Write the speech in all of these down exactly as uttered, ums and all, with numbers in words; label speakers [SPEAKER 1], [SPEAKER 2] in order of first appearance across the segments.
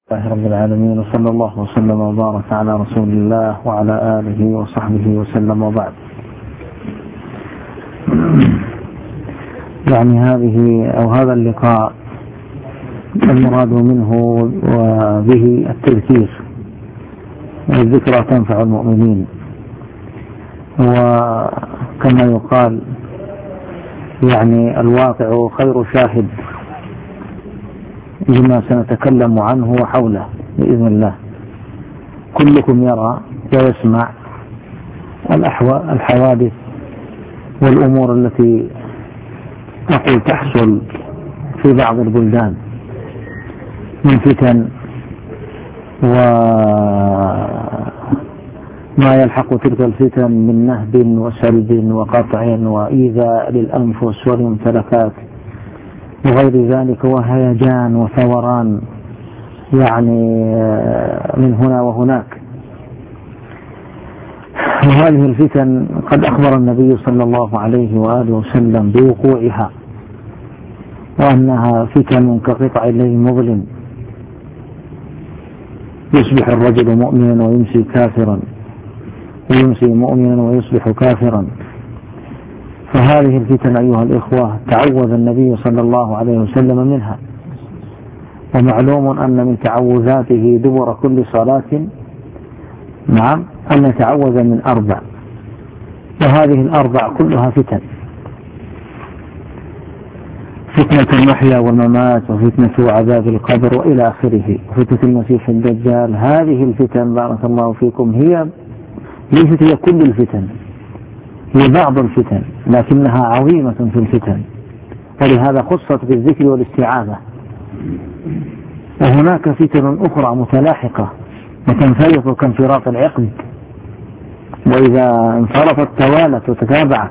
[SPEAKER 1] الله رب العالمين، وصلى الله وسلم وبارك على رسول الله وعلى آله وصحبه وسلم، وبعد. يعني هذه أو هذا اللقاء المراد منه وبه التذكير، والذكرى تنفع المؤمنين، وكما يقال يعني الواقع خير شاهد لما سنتكلم عنه وحوله بإذن الله. كلكم يرى ويسمع الحوادث والأمور التي أقول تحصل في بعض البلدان من فتن وما يلحق تلك الفتن من نهب وسلب وقطع وإيذاء للأنفس والممتلكات وغير ذلك، وهيجان وثوران يعني من هنا وهناك. وهذه الفتن قد أخبر النبي صلى الله عليه وآله وسلم بوقوعها، وأنها فتن كقطع الليل مظلم، يصبح الرجل مؤمنا ويمسي كافرا، ويمسي مؤمنا ويصبح كافرا. فهذه الفتن أيها الإخوة تعوذ النبي صلى الله عليه وسلم منها، ومعلوم أن من تعوذاته دبر كل صلاة نعم أن يتعوذ من أربع، وهذه الأربع كلها فتن: فتنة المحيا والممات، وفتنة عذاب القبر، وإلى آخره، فتنة المسيح الدجال. هذه الفتن بارك الله فيكم هي ليست هي كل الفتن، هي بعض الفتن، لكنها عظيمة في الفتن، ولهذا خصت بالذكر والاستعاذة. وهناك فتن أخرى متلاحقة وتنفرط كانفراط العقد، وإذا انفرطت توالت وتتابعت.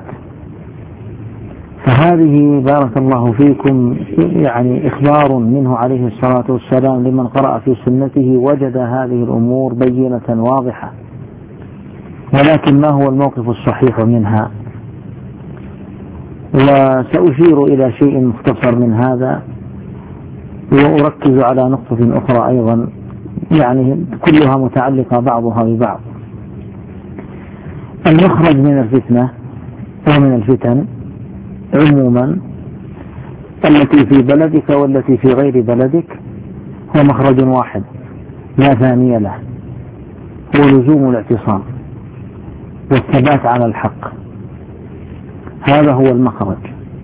[SPEAKER 1] فهذه بارك الله فيكم يعني إخبار منه عليه الصلاة والسلام لمن قرأ في سنته وجد هذه الأمور بينة واضحة. ولكن ما هو الموقف الصحيح منها؟ وسأشير إلى شيء مختصر من هذا، وأركز على نقطة أخرى أيضا يعني كلها متعلقة بعضها ببعض. المخرج من الفتنة ومن الفتن عموما التي في بلدك والتي في غير بلدك هو مخرج واحد لا ثاني له، هو لزوم الاعتصام والثبات على الحق. هذا هو المخرج.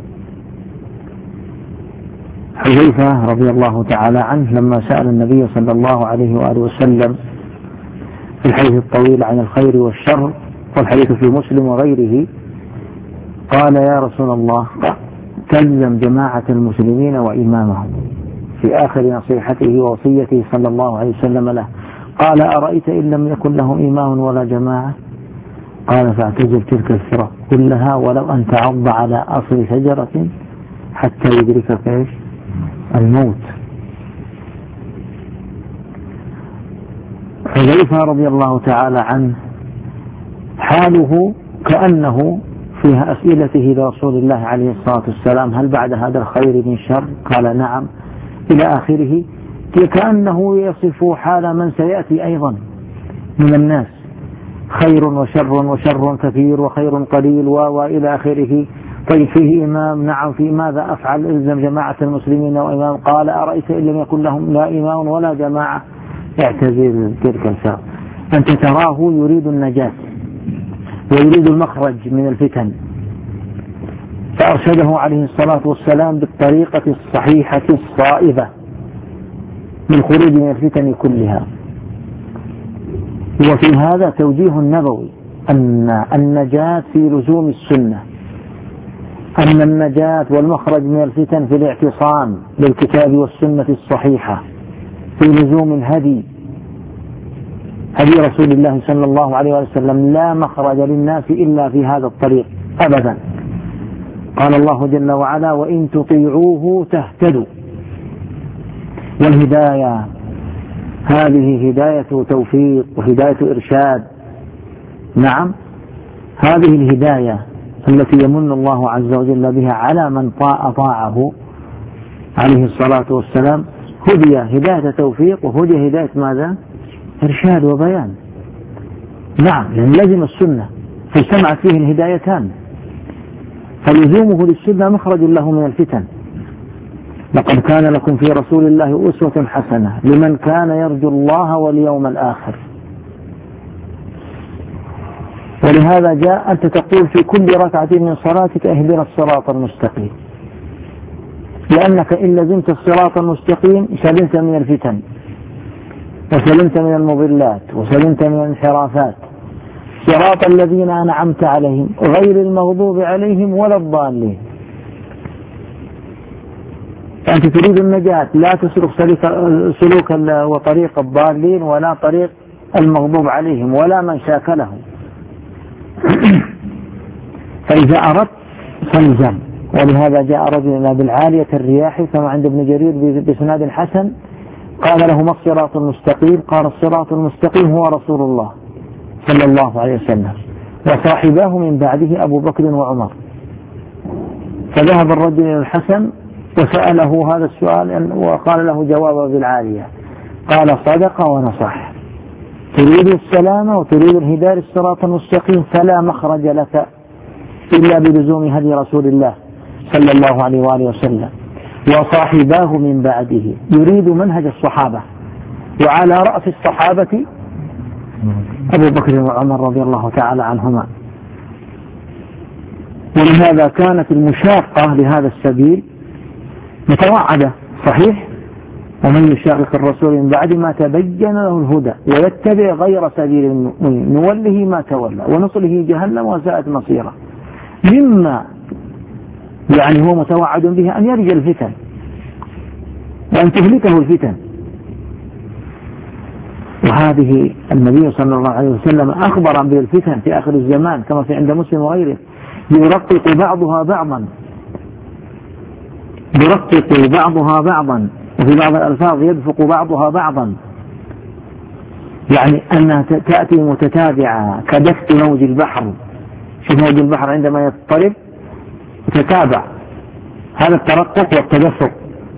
[SPEAKER 1] حذيفة رضي الله تعالى عنه لما سأل النبي صلى الله عليه وآله وسلم في الحديث الطويل عن الخير والشر، والحديث في مسلم وغيره، قال: يا رسول الله، تلزم جماعة المسلمين وإمامهم، في آخر نصيحته ووصيته صلى الله عليه وسلم له. قال: أرأيت إن لم يكن لهم إمام ولا جماعة؟ قال: فاعتزل تلك الفرق كلها ولو أن تعض على أصل شجرة حتى يدركك إيش؟ الموت. حذيفة رضي الله تعالى عنه حاله كأنه فيها أسئلته لرسول الله عليه الصلاة والسلام: هل بعد هذا الخير من شر؟ قال: نعم، إلى آخره، كأنه يصف حال من سيأتي أيضا من الناس: خير وشر، وشر كثير وخير قليل، وإلى آخره. طيب فيه إمام؟ نعم. في ماذا أفعل؟ إلزم جماعة المسلمين وإمام. قال: أرأيت إن لم يكن لهم لا إمام ولا جماعة؟ اعتزل تلك الفرق. أنت تراه يريد النجاة ويريد المخرج من الفتن، فأرشده عليه الصلاة والسلام بالطريقة الصحيحة الصائبة للخروج من الفتن كلها. وفي هذا توجيه نبوي أن النجاة في لزوم السنة، أن النجاة والمخرج من الفتن في الاعتصام بالكتاب والسنة الصحيحة، في لزوم الهدي، هدي رسول الله صلى الله عليه وسلم. لا مخرج للناس إلا في هذا الطريق أبدا. قال الله جل وعلا: وإن تطيعوه تهتدوا. والهداية هذه هداية توفيق وهداية إرشاد. نعم، هذه الهداية التي يمن الله عز وجل بها على من طاع طاعه عليه الصلاة والسلام هدي هداية توفيق وهدي هداية ماذا؟ إرشاد وبيان. نعم، لأن لزم السنة فاجتمعت فيه الهدايتان، فلزومه للسنة مخرج له من الفتن. لقد كان لكم في رسول الله أسوة حسنة لمن كان يرجو الله واليوم الآخر. ولهذا جاء أنت تقول في كل ركعة من صلاتك اهدنا الصراط المستقيم، لأنك إن لزمت الصراط المستقيم سلمت من الفتن وسلمت من المضلات وسلمت من الانحرافات. صراط الذين أنعمت عليهم غير المغضوب عليهم ولا الضالين. أنت تريد النجاة، لا تسلك سلوك وطريق الضالين ولا طريق المغضوب عليهم ولا من شاكلهم. فإذا أردت فالزم. ولهذا جاء رجل بالعالية الرياح كما عند ابن جرير بسناد حسن، قال له ما الصراط المستقيم؟ قال الصراط المستقيم هو رسول الله صلى الله عليه وسلم وصاحباه من بعده أبو بكر وعمر. فذهب الرجل إلى الحسن وسأله هذا السؤال وقال له جوابه بالعالية، قال صدق ونصح، تريد السلامة وتريد الهداية للصراط المستقيم فلا مخرج لك إلا بلزوم هدي رسول الله صلى الله عليه وآله وسلم وصاحباه من بعده، يريد منهج الصحابة، وعلى رأس الصحابة أبو بكر وعمر رضي الله تعالى عنهما. ولهذا كانت المشاقة لهذا السبيل متوعدة، صحيح؟ ومن يشاقق الرسول من بعد ما تبين له الهدى ويتبع غير سبيل المؤمنين نوله ما تولى ونصله جهنم وساءت مصيره. مما يعني هو متوعد به أن يرجى الفتن وأن تهلكه الفتن. وهذه النبي صلى الله عليه وسلم أخبر بالفتن في آخر الزمان كما في عند مسلم وغيره، يرقق بعضها بعضا يرقق بعضها بعضا وفي بعض الألفاظ يدفق بعضها بعضا، يعني أنها تأتي متتابعة كدفق موج البحر. شوف موج البحر عندما يضطرب تتابع، هذا الترقق والتدفق.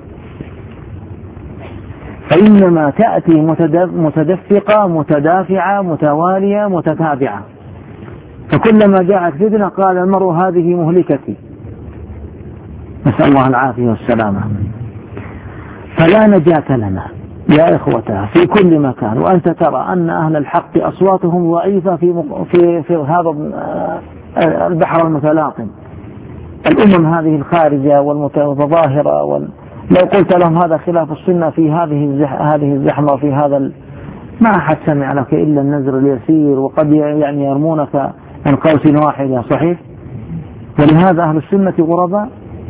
[SPEAKER 1] فإنما تأتي متدفقة متدافعة متوالية متتابعة، فكلما جاءت فتنة قال المرء هذه مهلكتي، نسأل الله العافية والسلامة. فلا نجاة لنا يا إخوتها في كل مكان. وأنت ترى أن أهل الحق أصواتهم ضعيفة في, في, في هذا البحر المتلاطم. الأمم هذه الخارجة والمتظاهرة وال... لو قلت لهم هذا خلاف السنة في هذه الزح... هذه الزحمة وفي هذا ال... ما أحد سمع لك إلا النزر اليسير، وقد يعني يرمونك عن قوس واحدة، صحيح؟ ولهذا أهل السنة غرباء.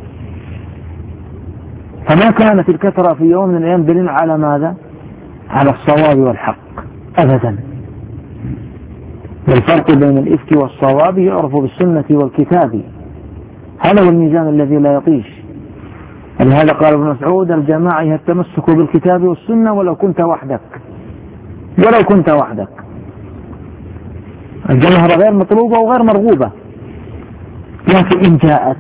[SPEAKER 1] فما كانت الكثرة في يوم من الأيام دليل على ماذا؟ على الصواب والحق أبدا. والفرق بين الإفك والصواب يعرف بالسنة والكتاب، هذا هو الميزان الذي لا يطيش. ولهذا قال ابن مسعود الجماعة هي التمسك بالكتاب والسنة ولو كنت وحدك، ولو كنت وحدك. الجماهير غير مطلوبة وغير مرغوبة، لكن إن جاءت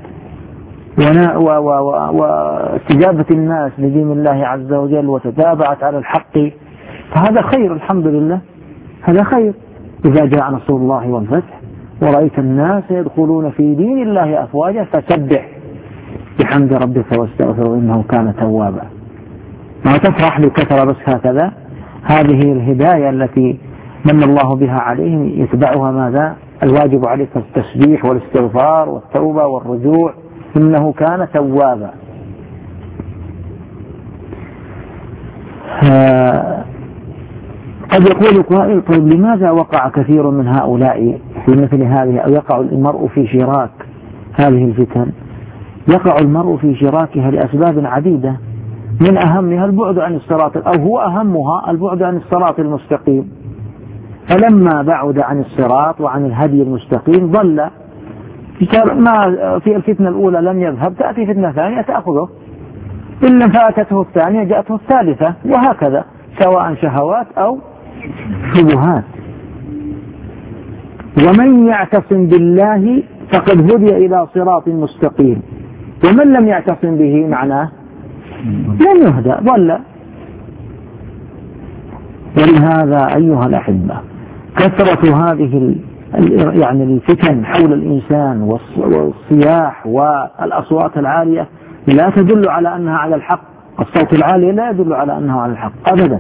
[SPEAKER 1] واستجابة الناس لدين الله عز وجل وتتابعت على الحق فهذا خير، الحمد لله، هذا خير. إذا جاء نصر الله والفتح ورأيت الناس يدخلون في دين الله أفواجا فسبح بحمد ربك واستغفره إنه كان توابا. ما تفرح بكثرة بس هكذا. هذه الهداية التي من الله بها عليهم يتبعها ماذا؟ الواجب عليك التسبيح والاستغفار والتوبة والرجوع، إنه كان توابا. قد يقول قائل طيب لماذا وقع كثير من هؤلاء في مثل هذه، أو يقع المرء في شراك هذه الفتن؟ يقع المرء في شراكها لأسباب عديدة، من أهمها البعد عن الصراط، أو هو أهمها البعد عن الصراط المستقيم. فلما بعد عن الصراط وعن الهدي المستقيم ضل. ما في الفتنة الأولى لم يذهب، تأتي فتنة ثانية تأخذه، إن لم فاتته الثانية جاءته الثالثة، وهكذا سواء شهوات أو شبهات. ومن يعتصم بالله فقد هدي إلى صراط مستقيم، ومن لم يعتصم به معناه لم يهدى، ضل. ولهذا أيها الأحبة كثرة هذه يعني الفتن حول الإنسان والصياح والأصوات العالية لا تدل على أنها على الحق. الصوت العالي لا يدل على أنه على الحق أبدا،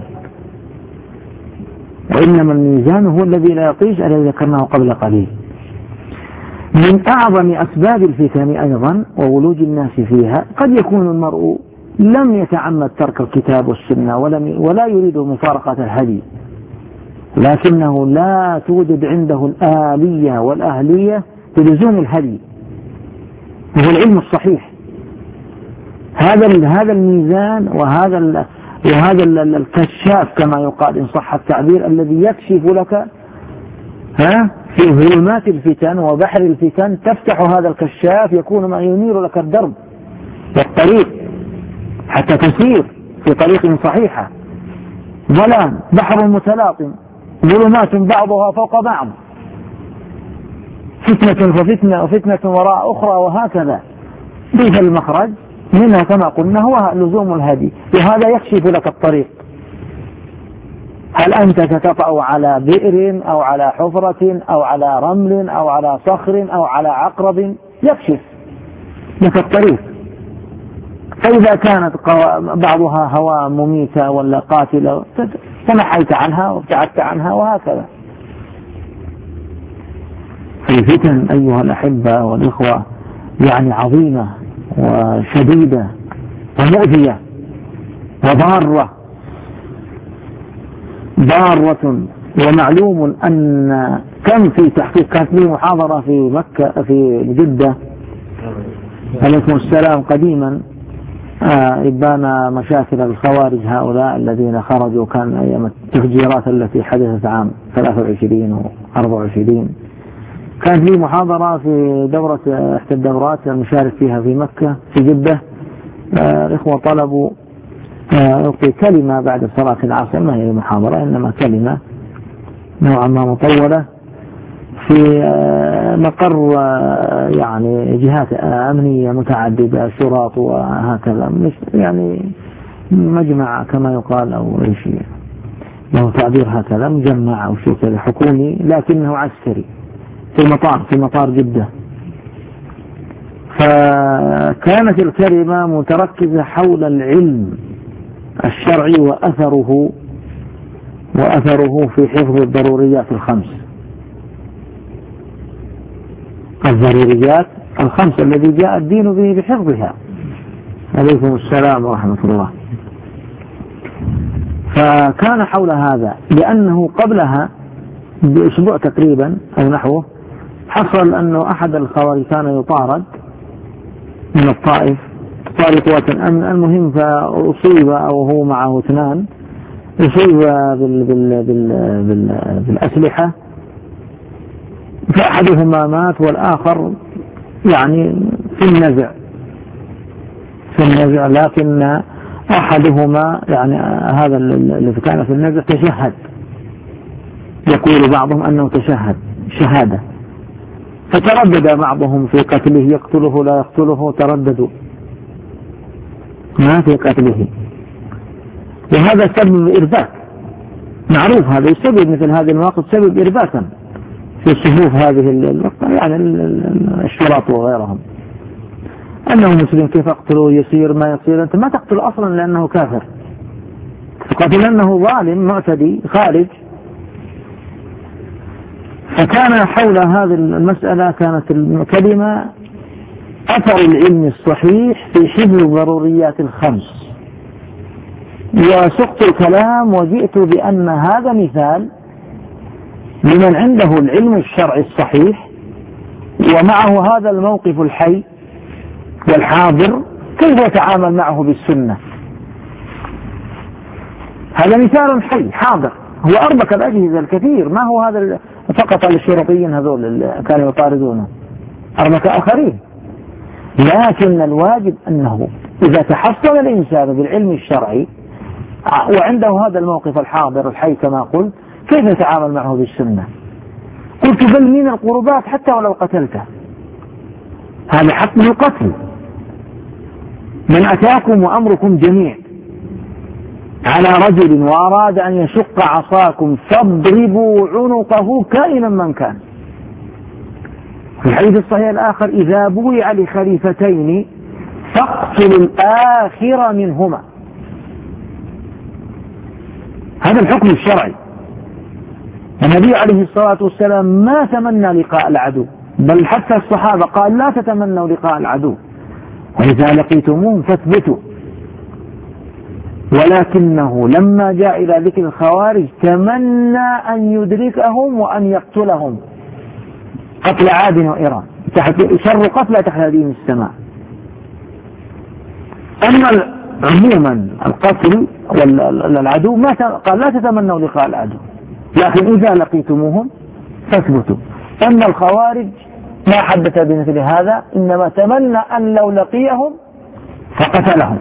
[SPEAKER 1] وإنما الميزان هو الذي لا يطيش الذي ذكرناه قبل قليل. من أعظم أسباب الفتن أيضا وولوج الناس فيها قد يكون المرء لم يتعمد ترك الكتاب والسنة ولم ولا يريد مفارقة الهدي، لكنه لا توجد عنده الآلية والأهلية بلزوم الهدي وهو العلم الصحيح. هذا هذا الميزان وهذا وهذا الكشاف كما يقال إن صح التعبير الذي يكشف لك ها في ظلمات الفتن وبحر الفتن، تفتح هذا الكشاف يكون ما ينير لك الدرب والطريق حتى تسير في طريق صحيحة. ظلام بحر متلاطم ظلمات بعضها فوق بعض، فتنة ففتنة وفتنة وراء أخرى وهكذا. ليس المخرج منها كما قلنا هو لزوم الهدي، وهذا يكشف لك الطريق. هل أنت ستطأ على بئر أو على حفرة أو على رمل أو على صخر أو على عقرب؟ يكشف لك الطريق. فإذا كانت بعضها هواء مميتة ولا قاتلة تنحيت عنها وابتعدت عنها وهكذا. الفتن أيها الأحبة والإخوة يعني عظيمة وشديدة ومؤذية وضارة ضارة. ومعلوم أن كم في تحقيق كانت لي محاضرة في مكة في جدة عليكم السلام قديما آه إبان مشاكل الخوارج هؤلاء الذين خرجوا كان أيام التفجيرات التي حدثت عام ثلاثة وعشرين وأربعة وعشرين. كانت لي محاضرة في دورة إحدى الدورات المشارك فيها في مكة في جدة. آه الإخوة طلبوا ألقي آه كلمة بعد صلاة العصر، ما هي محاضرة إنما كلمة نوعا ما مطولة في آه مقر آه يعني جهات أمنية متعددة شرط وهكذا، مش يعني مجمع كما يقال أو أي شيء له تعبير هكذا، مجمع أو شيء كذا حكومي لكنه عسكري في المطار في مطار جدة. فكانت الكلمة متركزة حول العلم الشرعي وأثره وأثره في حفظ الضروريات الخمس الضروريات الخمس الذي جاء الدين به بحفظها. عليكم السلام ورحمة الله. فكان حول هذا لأنه قبلها بأسبوع تقريبا أو نحوه حصل أنه أحد الخوارج كان يطارد من الطائف طارد قوات الأمن، المهم فأصيب أو هو معه اثنان أصيب بال بال بال بال بالأسلحة، فأحدهما مات والآخر يعني في النزع في النزع لكن أحدهما يعني هذا الذي كان في النزع تشهد، يقول بعضهم أنه تشهد شهادة، فتردد بعضهم في قتله يقتله لا يقتله، ترددوا ما في قتله. وهذا سبب إرباك معروف، هذا يسبب مثل هذه المواقف سبب إرباكا في صفوف هذه يعني الشرط وغيرهم، أنه مسلم كيف أقتله يصير ما يصير، أنت ما تقتل أصلا لأنه كافر، تقتل لأنه ظالم معتدي خارج. فكان حول هذه المسألة كانت الكلمة أثر العلم الصحيح في حفظ الضروريات الخمس، وسقت الكلام وجئت بأن هذا مثال لمن عنده العلم الشرعي الصحيح ومعه هذا الموقف الحي والحاضر كيف يتعامل معه بالسنة. هذا مثال حي حاضر، هو أربك الأجهزة الكثير، ما هو هذا فقط للشرطيين هذول اللي كانوا يطاردونه، أربك آخرين. لكن الواجب أنه إذا تحصل الإنسان بالعلم الشرعي وعنده هذا الموقف الحاضر الحي كما قلت كيف يتعامل معه بالسنة. قلت بل من القربات حتى ولو قتلته، هذا حق من القتل، من أتاكم وأمركم جميع، على رجل وأراد أن يشق عصاكم فاضربوا عنقه كائنا من كان. في الحديث الصحيح الآخر إذا بويع لخليفتين فاقتلوا الآخر منهما. هذا الحكم الشرعي. النبي عليه الصلاة والسلام ما تمنى لقاء العدو، بل حتى الصحابة قال لا تتمنوا لقاء العدو وإذا لقيتموهم فاثبتوا، ولكنه لما جاء إلى ذكر الخوارج تمنى أن يدركهم وأن يقتلهم قتل عاد وإيران، شر قتلى تحت دين السماء. أما عموما القتل والعدو ما قال لا تتمنوا لقاء العدو، لكن إذا لقيتموهم فاثبتوا. أما الخوارج ما حدث بمثل هذا، إنما تمنى أن لو لقيهم فقتلهم.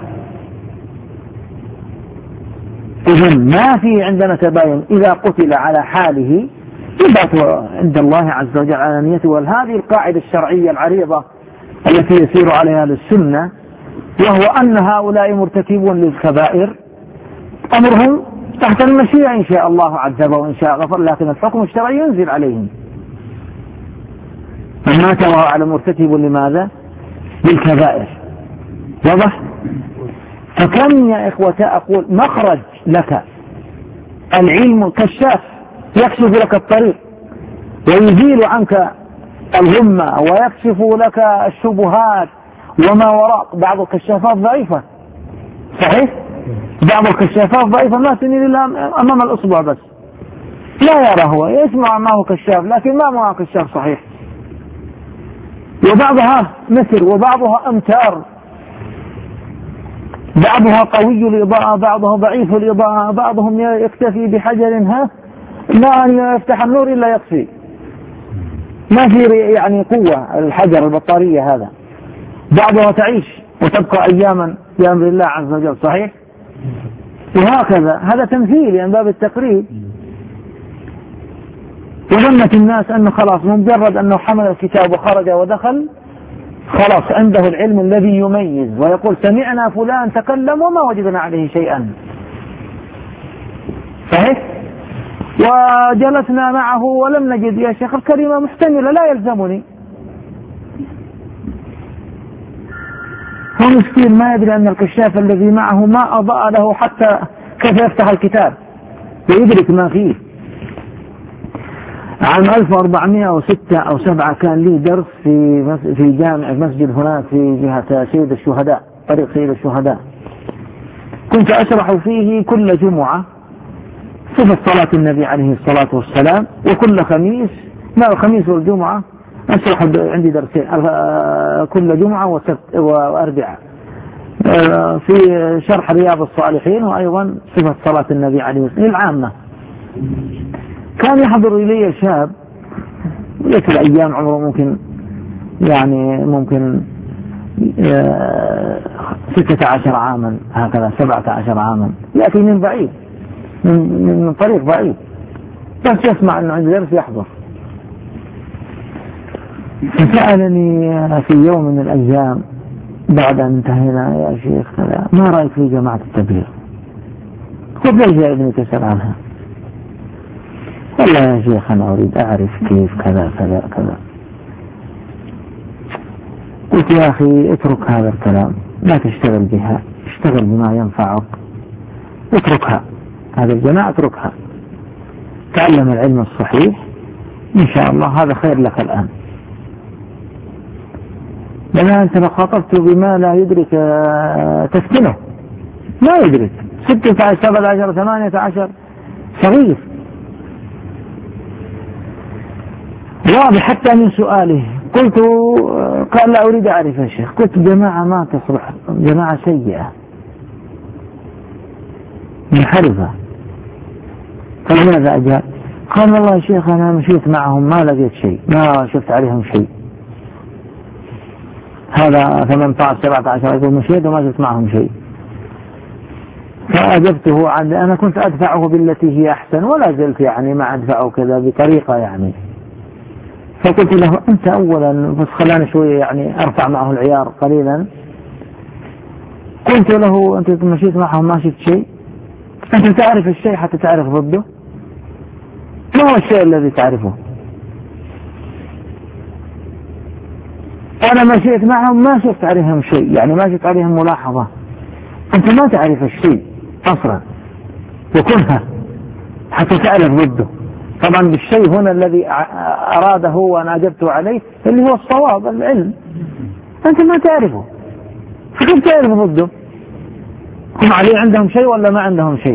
[SPEAKER 1] إذن ما في عندنا تباين، إذا قتل على حاله يبعث عند الله عز وجل على نيته. وهذه القاعدة الشرعية العريضة التي يسير عليها للسنة، وهو أن هؤلاء مرتكبون للكبائر أمرهم تحت المشيئة إن شاء الله عذبه وإن شاء غفر، لكن الحكم الشرعي ينزل عليهم. من مات وهو على مرتكب لماذا؟ للكبائر. واضح؟ فكم يا إخوة أقول مخرج لك العلم كشاف يكشف لك الطريق ويزيل عنك الغمة ويكشف لك الشبهات وما وراء. بعض الكشافات ضعيفة، صحيح؟ بعض الكشافات ضعيفة ما تنير إلا أمام الأصبع بس، لا يرى، هو يسمع ما هو كشاف لكن ما هو كشاف صحيح. وبعضها مثل وبعضها أمتار، بعضها قوي الإضاءة بعضها ضعيف الإضاءة، بعضهم يكتفي بحجر ها لا أن يفتح النور إلا يطفي، ما في يعني قوة الحجر البطارية هذا. بعضها تعيش وتبقى أياما بأمر الله عز وجل، صحيح؟ وهكذا هذا تمثيل يعني باب التقريب. وظنت الناس أنه خلاص مجرد أنه حمل الكتاب وخرج ودخل خلاص عنده العلم الذي يميز ويقول سمعنا فلان تكلم وما وجدنا عليه شيئا، صحيح؟ وجلسنا معه ولم نجد يا شيخ الكلمة محتملة لا يلزمني. هو مسكين ما يدري أن الكشاف الذي معه ما أضاء له حتى كيف يفتح الكتاب ويدرك ما فيه. عام ألف وأربعمائة وستة أو سبعة كان لي درس في في جامع مسجد هناك في جهة سيد الشهداء، طريق سيد الشهداء. كنت أشرح فيه كل جمعة صفة صلاة النبي عليه الصلاة والسلام، وكل خميس ما الخميس والجمعة أشرح عندي درسين كل جمعة وسبت وأربعاء في شرح رياض الصالحين وأيضا صفة صلاة النبي عليه الصلاة والسلام العامة. كان يحضر إلي شاب ليس الأيام عمره ممكن يعني ممكن ستة عشر عاما هكذا سبعة عشر عاما، يأتي من بعيد من, من طريق بعيد بس يسمع أنه عند درس يحضر. فسألني في يوم من الأيام بعد أن انتهينا يا شيخ ما رأيك في جماعة التبليغ؟ قلت ليش يا ابني تسأل عنها؟ والله يا شيخ أنا أريد أعرف كيف كذا كذا كذا. قلت يا أخي اترك هذا الكلام، لا تشتغل بها، اشتغل بما ينفعك، اتركها هذه الجماعة اتركها، تعلم العلم الصحيح إن شاء الله هذا خير لك الآن. لأن أنت لو خاطبت بما لا يدرك تسكنه ما يدرك، ستة عشر سبعة عشر ثمانية عشر صغير. واضح حتى من سؤاله قلت قال لا أريد أعرف يا شيخ. قلت جماعة ما تصلح، جماعة سيئة منحرفة. فلماذا أجاب؟ قال والله يا شيخ أنا مشيت معهم ما لقيت شيء، ما شفت عليهم شيء. هذا ثمانية عشر سبعة عشر يقول مشيت وما شفت معهم شيء. فأجبته عن أنا كنت أدفعه بالتي هي أحسن ولا زلت يعني ما أدفعه كذا بطريقة يعني. فقلت له أنت أولا بس خلاني شوية يعني أرفع معه العيار قليلا. قلت له أنت مشيت معهم ما شفت شيء؟ أنت تعرف الشيء حتى تعرف ضده. ما هو الشيء الذي تعرفه؟ أنا مشيت معهم ما شفت عليهم شيء، يعني ما شفت عليهم ملاحظة. أنت ما تعرف الشيء أصلا وكنها حتى تعرف ضده. طبعا بالشيء هنا الذي أراده وأنا أجبت عليه اللي هو الصواب، العلم. أنت ما تعرفه، فكيف تعرف ضده؟ هم عليه عندهم شيء ولا ما عندهم شيء؟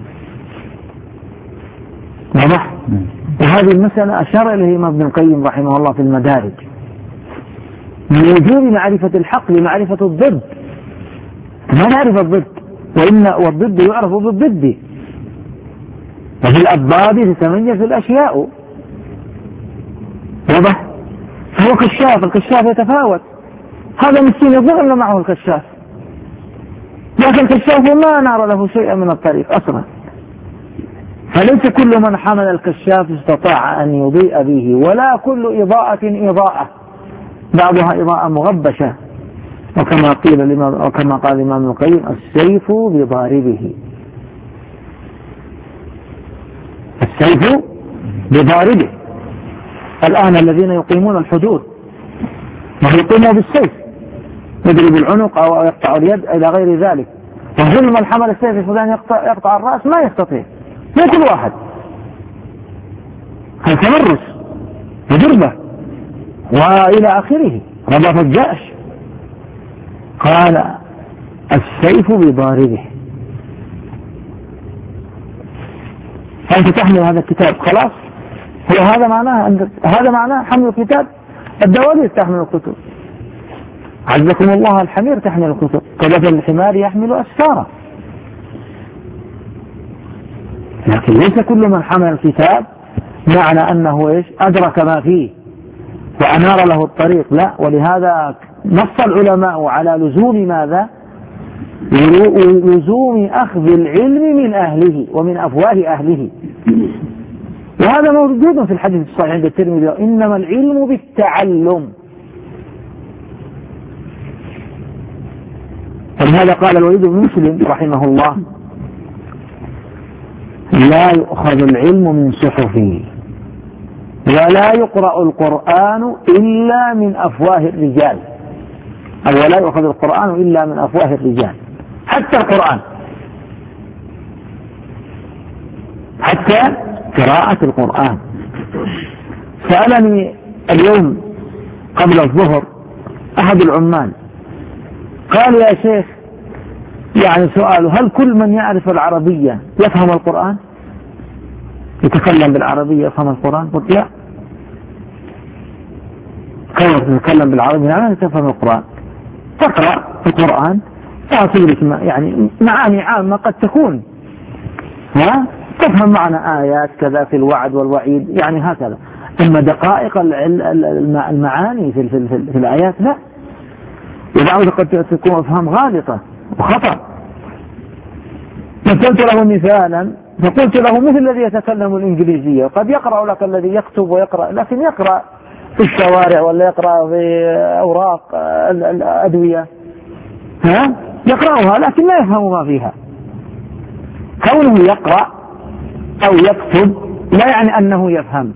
[SPEAKER 1] واضح؟ وهذه المسألة أشار إليه ابن القيم رحمه الله في المدارج، من وجوب معرفة الحق لمعرفة الضد. ما نعرف الضد، وإن والضد يعرف بالضد، وفي الأضداد تتميز الأشياء. واضح؟ فهو كشاف، الكشاف يتفاوت. هذا مسكين يظن أن معه الكشاف، لكن الكشاف ما نرى له شيئا من الطريق أصلا. فليس كل من حمل الكشاف استطاع أن يضيء به، ولا كل إضاءة إضاءة، بعضها إضاءة مغبشة. وكما قيل وكما قال الإمام ابن القيم: السيف بضاربه. السيف بضاربه. الآن الذين يقيمون الحدود يقيمون بالسيف، يضرب العنق أو يقطع اليد إلى غير ذلك. وكل من حمل السيف فلان يقطع, يقطع الرأس ما يستطيع، مو كل واحد. هذا تمرس وضربة وإلى آخره، رباط الجأش. قال: السيف بضاربه. أنت تحمل هذا الكتاب خلاص، هو هذا معناه، هذا معناه حمل الكتاب. الدواليب تحمل الكتب، عزكم الله الحمير تحمل الكتب، كذلك الحمار يحمل أسفاره. لكن ليس كل من حمل الكتاب معنى أنه إيش أدرك ما فيه وأنار له الطريق، لا. ولهذا نص العلماء على لزوم ماذا؟ لزوم أخذ العلم من أهله ومن أفواه أهله. وهذا موجود في الحديث الصحيح عند الترمذي: إنما العلم بالتعلم. ولهذا قال الوليد بن مسلم رحمه الله: لا يؤخذ العلم من صحفه، ولا يقرأ القرآن إلا من أفواه الرجال. أو ولا يؤخذ القرآن إلا من أفواه الرجال. حتى القرآن، حتى قراءة القرآن. سألني اليوم قبل الظهر أحد العمال، قال: يا شيخ، يعني سؤاله: هل كل من يعرف العربية يفهم القرآن؟ يتكلم بالعربية يفهم القرآن؟ قلت: لا. كيف تتكلم بالعربية لا تفهم القرآن؟ تقرأ القرآن تعطيك يعني معاني عامة قد تكون، ها؟ تفهم معنى آيات كذا في الوعد والوعيد، يعني هكذا. أما دقائق المعاني في, في, في, في الآيات لا. وبعضها قد تكون أفهام غالطة وخطأ. مثلت له مثالا فقلت له: مثل الذي يتكلم الإنجليزية، قد يقرأ لك الذي يكتب ويقرأ، لكن يقرأ في الشوارع ولا يقرأ في أوراق الأدوية، ها؟ يقرأها لكن لا يفهم ما فيها. كونه يقرأ أو يكتب لا يعني أنه يفهم،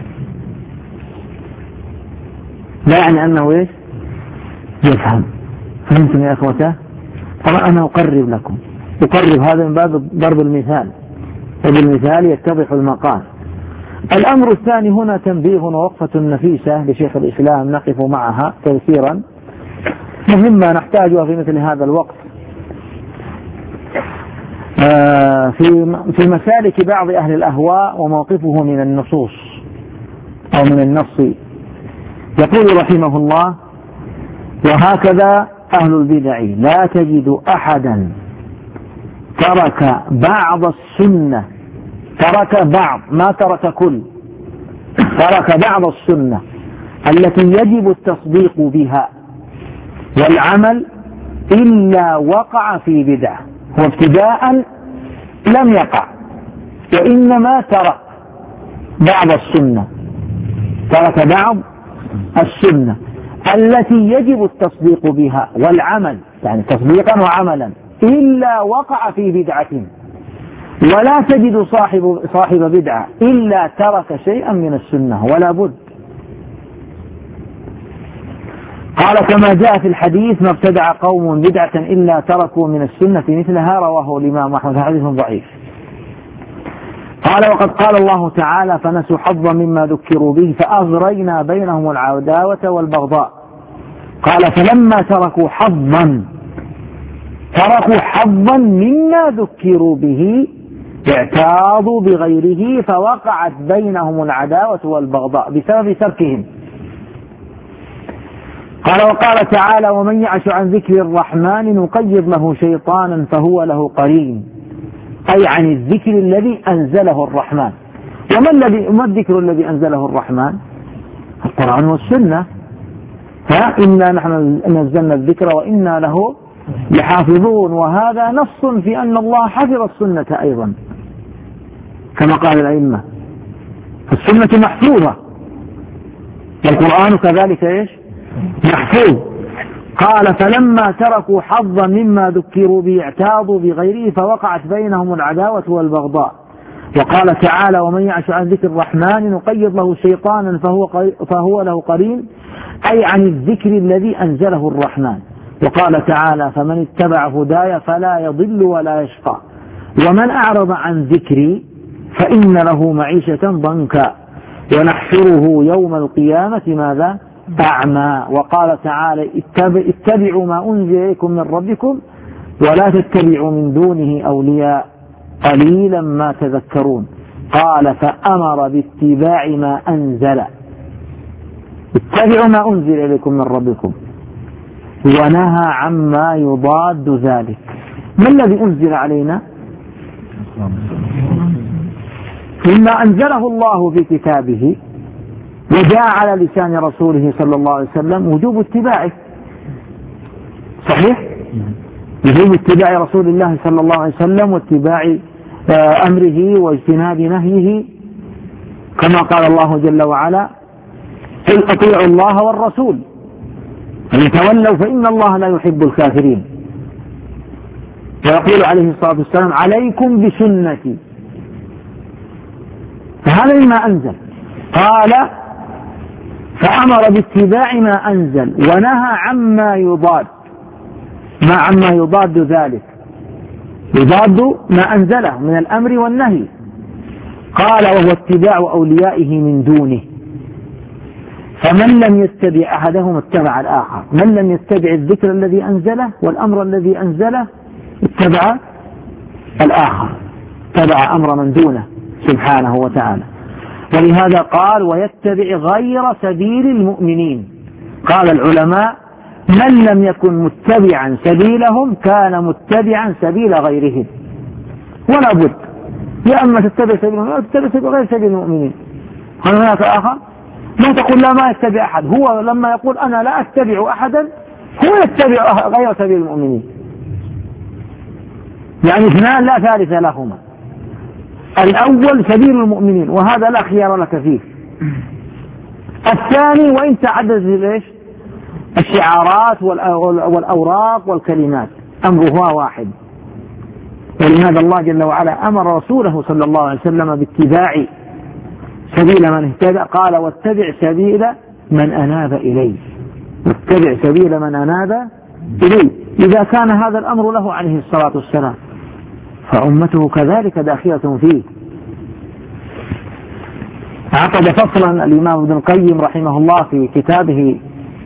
[SPEAKER 1] لا يعني أنه إيش يفهم. فهمتم يا أخوته؟ طبعا أنا أقرب لكم، أقرب هذا من باب ضرب المثال، وبالمثال يتضح المقال. الأمر الثاني هنا تنبيه ووقفة نفيسة لشيخ الإسلام نقف معها تذكيرا مهمة نحتاجها في مثل هذا الوقت. في في مسالك بعض أهل الأهواء وموقفه من النصوص أو من النص. يقول رحمه الله: وهكذا أهل البدع لا تجد أحدا ترك بعض السنة، ترك بعض ما ترك كل، ترك بعض السنة التي يجب التصديق بها والعمل إلا وقع في بدعة. هو ابتداء لم يقع، وإنما ترك بعض السنة، ترك بعض السنة التي يجب التصديق بها والعمل، يعني تصديقا وعملا، إلا وقع في بدعة. ولا تجد صاحب, صاحب بدعة إلا ترك شيئا من السنة ولا بد. قال كما جاء في الحديث ما ابتدع قوم بدعة إلا تركوا من السنة مثلها، رواه الإمام أحمد، حديث ضعيف. قال وقد قال الله تعالى فنسوا حظا مما ذكروا به فأغرينا بينهم العداوة والبغضاء. قال فلما تركوا حظا تركوا حظا مما ذكروا به اعتاضوا بغيره فوقعت بينهم العداوة والبغضاء بسبب تركهم. قال وقال تعالى ومن يعش عن ذكر الرحمن نقيض له شيطانا فهو له قرين، أي عن الذكر الذي أنزله الرحمن. وما الذي ما الذكر الذي أنزله الرحمن؟ القرآن والسنة. فإنا نحن نزلنا الذكر وإنا له لحافظون، وهذا نص في أن الله حفظ السنة أيضا كما قال الأئمة، السنة محفوظة والقرآن كذلك إيش محفوظ. قال فلما تركوا حظا مما ذكروا به اعتاضوا بغيره فوقعت بينهم العداوة والبغضاء. وقال تعالى ومن يعش عن ذكر الرحمن نقيض له شيطانا فهو, فهو له قرين، أي عن الذكر الذي أنزله الرحمن. وقال تعالى فمن اتبع هداي فلا يضل ولا يشقى ومن أعرض عن ذكري فإن له معيشة ضنكا ونحشره يوم القيامة ماذا؟ أعمى. وقال تعالى اتبعوا ما أنزل إليكم من ربكم ولا تتبعوا من دونه أولياء قليلا ما تذكرون. قال فأمر باتباع ما أنزل، اتبعوا ما أنزل إليكم من ربكم، ونهى عما يضاد ذلك. ما الذي أنزل علينا؟ مما أنزله الله في كتابه وجاء على لسان رسوله صلى الله عليه وسلم وجوب اتباعه. صحيح؟ وجوب اتباع رسول الله صلى الله عليه وسلم واتباع أمره واجتناب نهيه، كما قال الله جل وعلا قل أطيعوا الله والرسول فإن تولوا فإن الله لا يحب الكافرين. ويقول عليه الصلاة والسلام عليكم بسنتي، فهذا مما أنزل. قال فأمر باتباع ما أنزل ونهى عما يضاد، ما عما يضاد ذلك، يضاد ما أنزله من الأمر والنهي. قال وهو اتباع أوليائه من دونه، فمن لم يتبع أحدهم اتبع الآخر. من لم يتبع الذكر الذي أنزله والأمر الذي أنزله اتبع الآخر، اتبع أمر من دونه سبحانه وتعالى. ولهذا قال ويتبع غير سبيل المؤمنين. قال العلماء من لم يكن متبعا سبيلهم كان متبعا سبيل غيرهم، ولا بد يا أما تتبع سبيلهم أو تتبع سبيل غير سبيل المؤمنين. هل هناك آخر؟ ما تقول لا ما يتبع أحد، هو لما يقول أنا لا أتبع أحدا هو يتبع غير سبيل المؤمنين، يعني اثنان لا ثالث لهما. الأول سبيل المؤمنين وهذا لا خيار لك فيه. الثاني وإن تعددت ليش الشعارات والأوراق والكلمات أمرها واحد. ولهذا الله جل وعلا أمر رسوله صلى الله عليه وسلم باتباع سبيل من اهتدى. قال واتبع سبيل من أناب إليه، واتبع سبيل من أناب إليه. إذا كان هذا الأمر له عليه الصلاة والسلام فأمته كذلك داخلة فيه. عقد فصلا الإمام ابن القيم رحمه الله في كتابه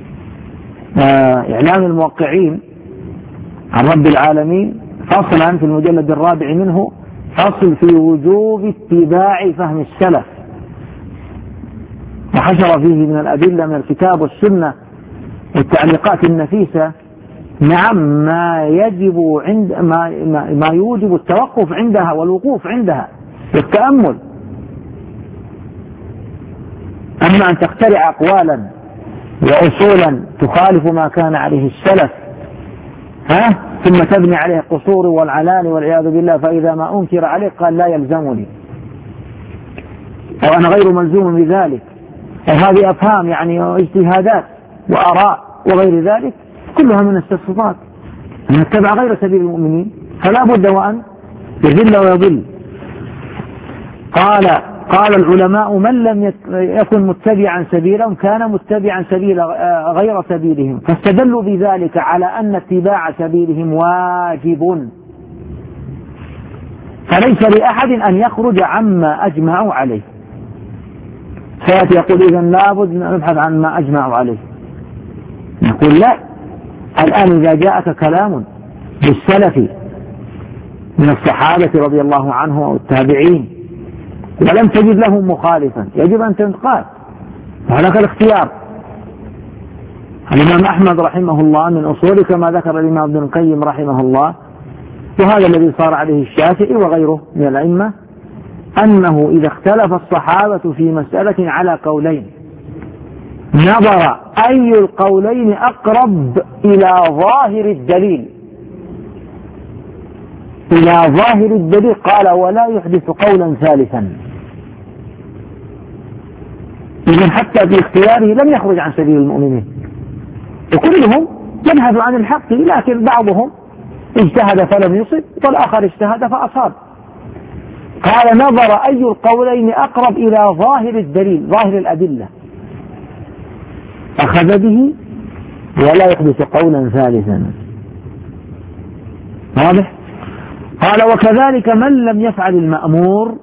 [SPEAKER 1] إعلام الموقعين عن رب العالمين فصلا في المجلد الرابع منه، فصل في وجوب اتباع فهم السلف، وحشر فيه من الأدلة من الكتاب والسنة والتعليقات النفيسة نعم ما يجب عند ما, ما يوجب التوقف عندها والوقوف عندها والتأمل. أما أن تخترع أقوالا وأصولا تخالف ما كان عليه السلف ها ثم تبني عليه القصور والعلال والعياذ بالله، فإذا ما أنكر عليه قال لا يلزمني أو أنا غير ملزوم بذلك، أو هذه أفهام يعني اجتهادات وآراء وغير ذلك كلها من التصفيات أن نتبع غير سبيل المؤمنين، فلا بد وأن يذل ويضل قال قال العلماء من لم يكن متبعا سبيلهم كان متبعا سبيل غير سبيلهم، فاستدلوا بذلك على أن اتباع سبيلهم واجب، فليس لأحد أن يخرج عما أجمعوا عليه. فيأتي يقول إذن لابد نبحث عن ما أجمعوا عليه، نقول لا، الآن إذا جاءك كلام بالسلف من الصحابة رضي الله عنهم والتابعين ولم تجد لهم مخالفا يجب أن تنقاد، وهناك الاختيار. الإمام أحمد رحمه الله من أصول كما ذكر الإمام ابن القيم رحمه الله، وهذا الذي صار عليه الشافعي وغيره من الأئمة، أنه إذا اختلف الصحابة في مسألة على قولين نظر أي القولين أقرب إلى ظاهر الدليل إلى ظاهر الدليل قال ولا يحدث قولا ثالثا. إذن حتى في اختياره لم يخرج عن سبيل المؤمنين، وكلهم يبحث عن الحق، لكن بعضهم اجتهد فلم يصب والآخر اجتهد فأصاب. قال نظر أي القولين أقرب إلى ظاهر الدليل ظاهر الأدلة أخذ به ولا يحدث قولا ثالثا. واضح؟ قال وكذلك من لم يفعل المأمور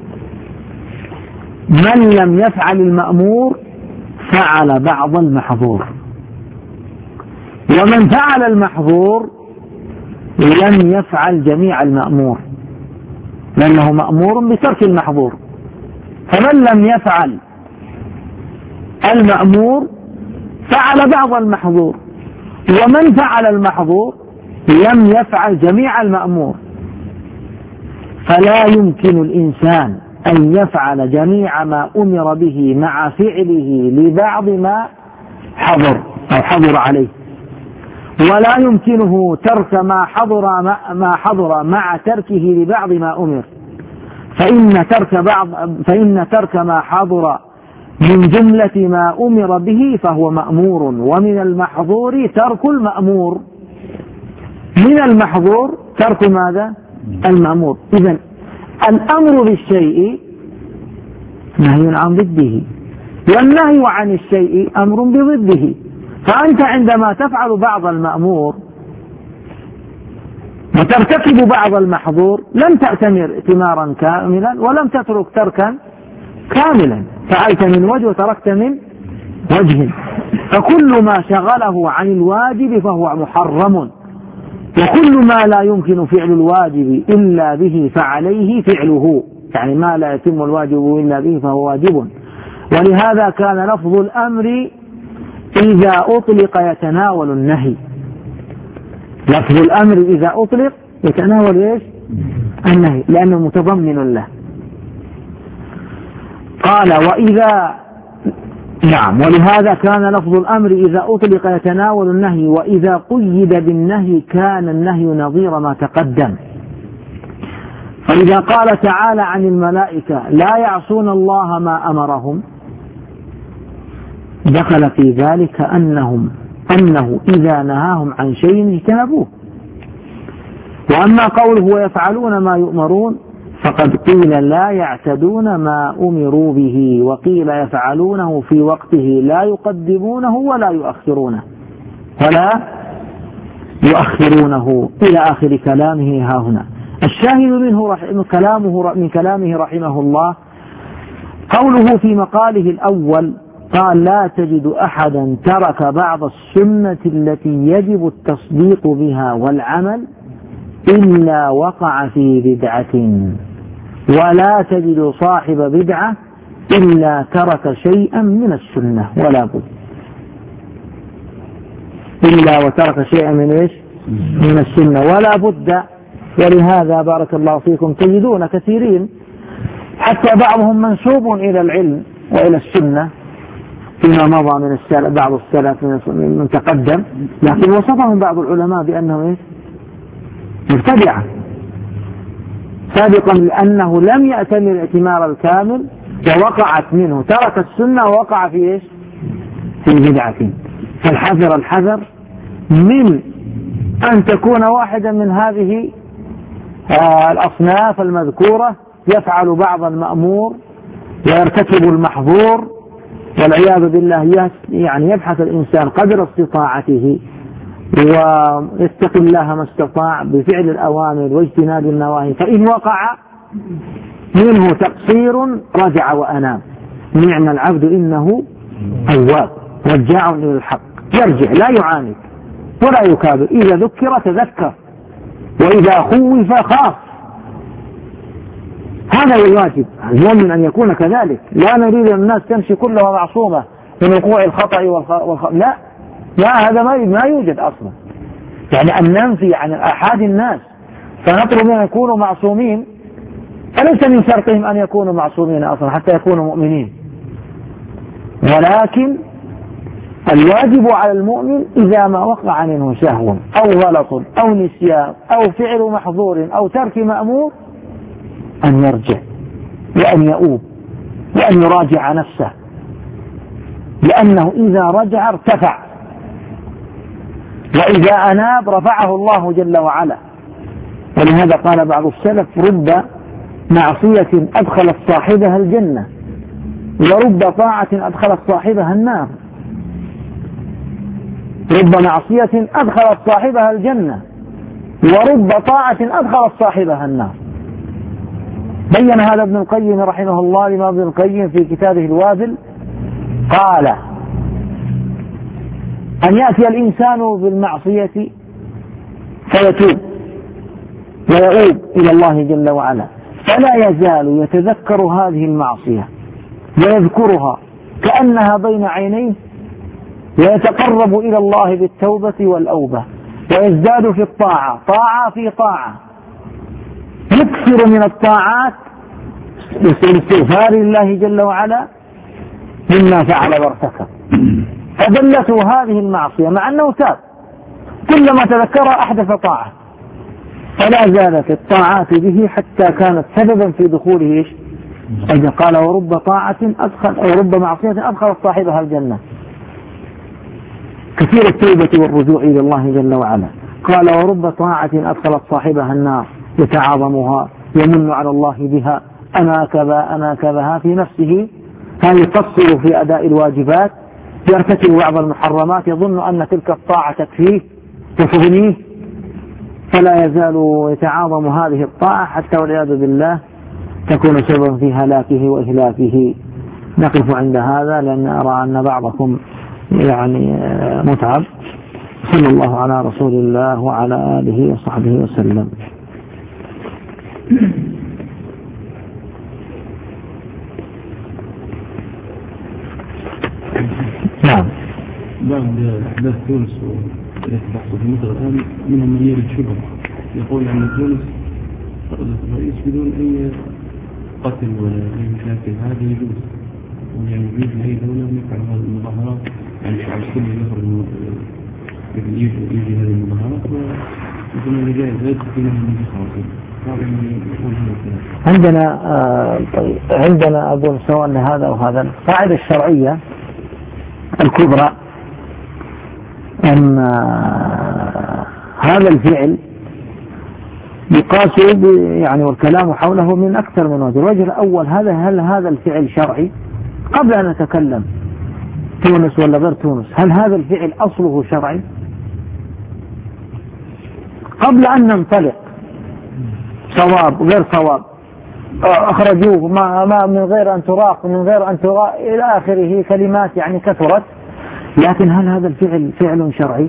[SPEAKER 1] من لم يفعل المأمور فعل بعض المحظور، ومن فعل المحظور لم يفعل جميع المأمور، لأنه مأمور بترك المحظور. فمن لم يفعل المأمور فعل بعض المحظور، ومن فعل المحظور لم يفعل جميع المأمور. فلا يمكن الإنسان أن يفعل جميع ما أمر به مع فعله لبعض ما حظر أو حظر عليه، ولا يمكنه ترك ما حظر ما حظر مع تركه لبعض ما أمر، فإن ترك بعض فإن ترك ما حظر من جملة ما أمر به فهو مأمور، ومن المحظور ترك المأمور. من المحظور ترك ماذا؟ المأمور. إذن الأمر بالشيء نهي عن ضده، والنهي عن الشيء أمر بضده. فأنت عندما تفعل بعض المأمور وترتكب بعض المحظور لم تأتمر ائتمارا كاملا ولم تترك تركا كاملا، فعلت من وجه وتركت من وجه. فكل ما شغله عن الواجب فهو محرم، وكل ما لا يمكن فعل الواجب إلا به فعليه فعله، يعني ما لا يتم الواجب إلا به فهو واجب. ولهذا كان لفظ الأمر إذا أطلق يتناول النهي، لفظ الأمر إذا أطلق يتناول إيش؟ النهي، لأنه متضمن له. قال وإذا نعم ولهذا كان لفظ الأمر إذا أطلق يتناول النهي، وإذا قيد بالنهي كان النهي نظير ما تقدم. فإذا قال تعالى عن الملائكة لا يعصون الله ما أمرهم دخل في ذلك أنهم أنه إذا نهاهم عن شيء اجتنبوه. وأما قوله ويفعلون ما يؤمرون فقد قيل لا يعتدون ما أمروا به، وقيل يفعلونه في وقته لا يقدمونه ولا يؤخرونه ولا يؤخرونه إلى آخر كلامه ها هنا. الشاهد منه من كلامه من كلامه رحمه الله قوله في مقاله الأول قال لا تجد أحدا ترك بعض السنة التي يجب التصديق بها والعمل إلا وقع في بدعة، ولا تجد صاحب بدعة إلا ترك شيئا من السنة ولا بد إلا وترك شيئا من إيش؟ من السنة ولا بد. ولهذا بارك الله فيكم تجدون كثيرين حتى بعضهم منسوب إلى العلم وإلى السنة فيما مضى من السلف، بعض السلف من تقدم، لكن وصفهم بعض العلماء بأنه إيش؟ مبتدعة سابقا، لأنه لم يأتمر الائتمار الكامل ووقعت منه، ترك السنة ووقع في إيش؟ في بدعة. فالحذر الحذر من أن تكون واحدا من هذه آه الأصناف المذكورة يفعل بعض المأمور ويرتكب المحظور والعياذ بالله، يعني يبحث الإنسان قدر استطاعته ويتقي الله ما استطاع بفعل الأوامر واجتناب النواهي، فإن وقع منه تقصير رجع وأناب، نعم العبد إنه أواب رجاع إلى الحق، يرجع لا يعاند ولا يكابر، إذا ذكر تذكر وإذا خوف خاف. هذا هو الواجب المؤمن أن يكون كذلك. لا نريد أن الناس تمشي كلها معصومة من وقوع الخطأ والخ... لا لا هذا ما ما يوجد أصلا. يعني أن ننفي عن أحد الناس فنطلب أن يكونوا معصومين، فليس من شرطهم أن يكونوا معصومين أصلا حتى يكونوا مؤمنين، ولكن الواجب على المؤمن إذا ما وقع منه سهو أو غلط أو نسيان أو فعل محظور أو ترك مأمور أن يرجع وأن يؤوب وأن يراجع نفسه، لأنه إذا رجع ارتفع، وإذا أناب رفعه الله جل وعلا. ولهذا قال بعض السلف: رب معصية أدخلت صاحبها الجنة ورب طاعة أدخلت صاحبها النار. رب معصية أدخلت صاحبها الجنة ورب طاعة أدخلت صاحبها النار. بين هذا ابن القيم رحمه الله لما ابن القيم في كتابه الوابل، قال: أن يأتي الإنسان بالمعصية فيتوب ويؤوب إلى الله جل وعلا، فلا يزال يتذكر هذه المعصية ويذكرها كأنها بين عينيه، ويتقرب إلى الله بالتوبة والأوبة، ويزداد في الطاعة طاعة في طاعة، يكثر من الطاعات باستغفار الله جل وعلا مما فعل وارتكب. فدلته هذه المعصية مع أنه تاب، كلما تذكرها أحدث طاعة، فلا زالت الطاعات به حتى كانت سببا في دخوله إيش؟ أجل قال: ورب طاعة أدخل أو رب معصية أدخلت صاحبها الجنة. كثير التوبة والرجوع إلى الله جل وعلا. قال: ورب طاعة أدخلت صاحبها النار يتعاظمها يمن على الله بها، أنا كذا أنا كذا في نفسه، هل يقصر في أداء الواجبات، يرتكب بعض المحرمات، يظن أن تلك الطاعة تكفيه تفغنيه، فلا يزال يتعاظم هذه الطاعة حتى والعياذ بالله تكون سببا في هلاكه وإهلاكه. نقف عند هذا لأن أرى أن بعضكم يعني متعب. صلى الله على رسول الله وعلى آله وصحبه وسلم. نعم.
[SPEAKER 2] بعد أحداث تونس والتي تحصل في مصر الآن منهم من يرد شبهة يقول أن تونس فقدت الرئيس بدون أي قتل ولا أي مشاكل، هذا يجوز يعني يجوز لأي دولة يفعل هذه المظاهرات، يعني الشعب كله يخرج يجي هذه المظاهرات ويكون اللي جاي غير تكون من خاصة.
[SPEAKER 1] عندنا آه طيب عندنا أقول سواء هذا وهذا القاعدة الشرعية الكبرى أن آه هذا الفعل يقاس يعني والكلام حوله من أكثر من وجه. الوجه الأول هذا هل هذا الفعل شرعي؟ قبل أن نتكلم تونس ولا غير تونس، هل هذا الفعل أصله شرعي؟ قبل أن ننطلق صواب غير صواب، أخرجوه ما, ما من غير أن تراق من غير أن تراق إلى آخره كلمات يعني كثرت، لكن هل هذا الفعل فعل شرعي؟